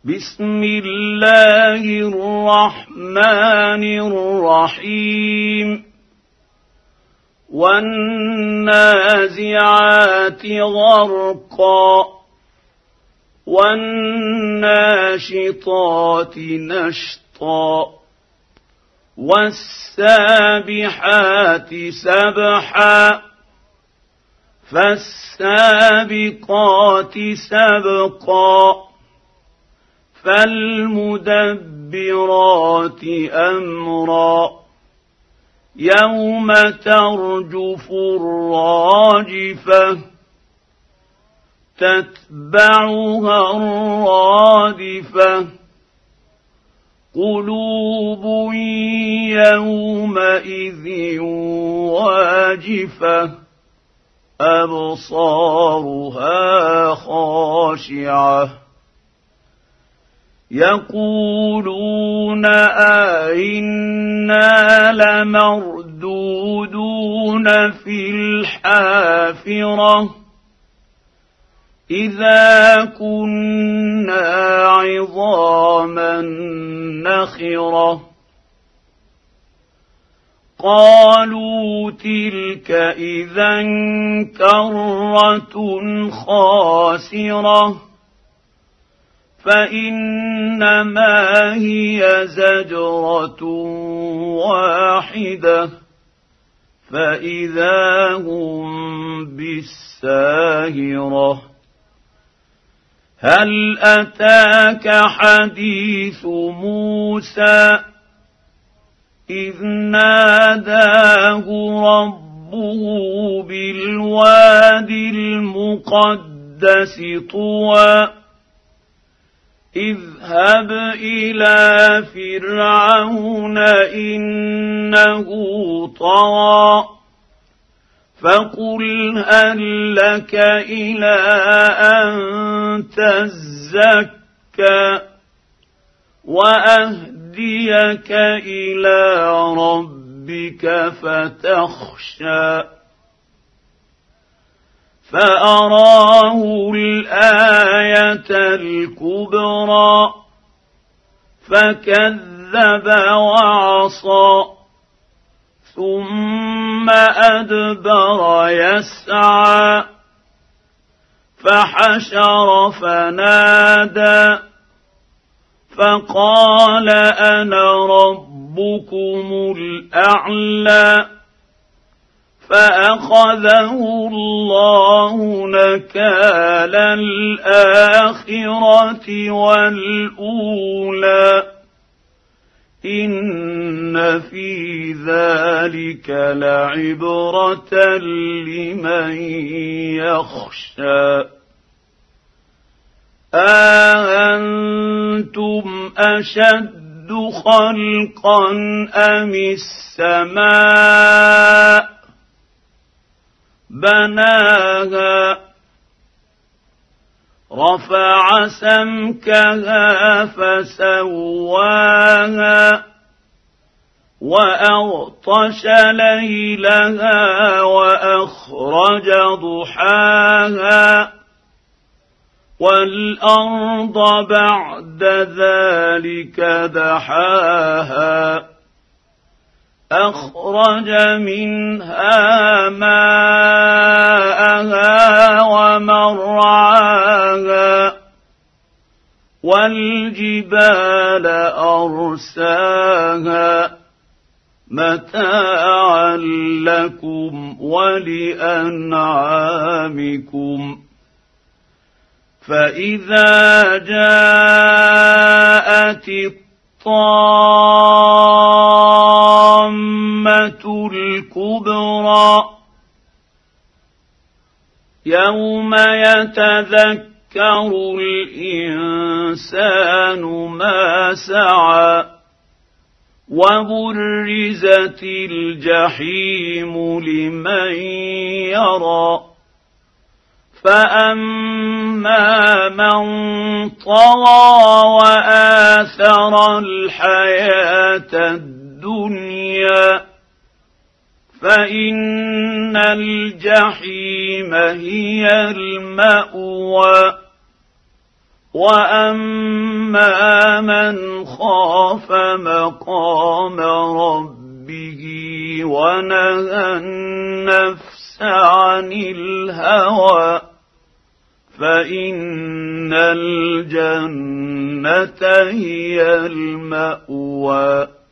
بسم الله الرحمن الرحيم والنازعات غرقا والناشطات نشطا والسابحات سبحا فالسابقات سبقا فالمدبرات أمرا يوم ترجف الراجفة تتبعها الرادفة قلوب يومئذ واجفة أبصارها خاشعة يقولون أئنا لمردودون في الحافرة إذا كنا عظاما نخرة قالوا تلك إذا كرة خاسرة فإنما هي زجرة واحدة فإذا هم بالساهرة هل أتاك حديث موسى إذ ناداه ربه بالواد المقدس طوى اذهب إلى فرعون إنه طغى فقل هل لك إلى أن تزكى وأهديك إلى ربك فتخشى فأراه الآية الكبرى فكذب وعصى ثم أدبر يسعى فحشر فنادى فقال أنا ربكم الأعلى فأخذه الله نكال الآخرة والأولى إن في ذلك لعبرة لمن يخشى أأنتم أشد خلقا أم السماء بناها رفع سمكها فسواها وأغطش ليلها وأخرج ضحاها والأرض بعد ذلك دحاها أخرج منها ماءها ومرعاها والجبال أرساها متاعا لكم ولأنعامكم فإذا جاءت الطامة الكبرى يوم يتذكر الإنسان ما سعى وبرزت الجحيم لمن يرى فأما من طغى وآثر الحياة الدنيا فإن الجحيم هي المأوى واما من خاف مقام ربه ونهى النفس عن الهوى فان الجنه هي الماوى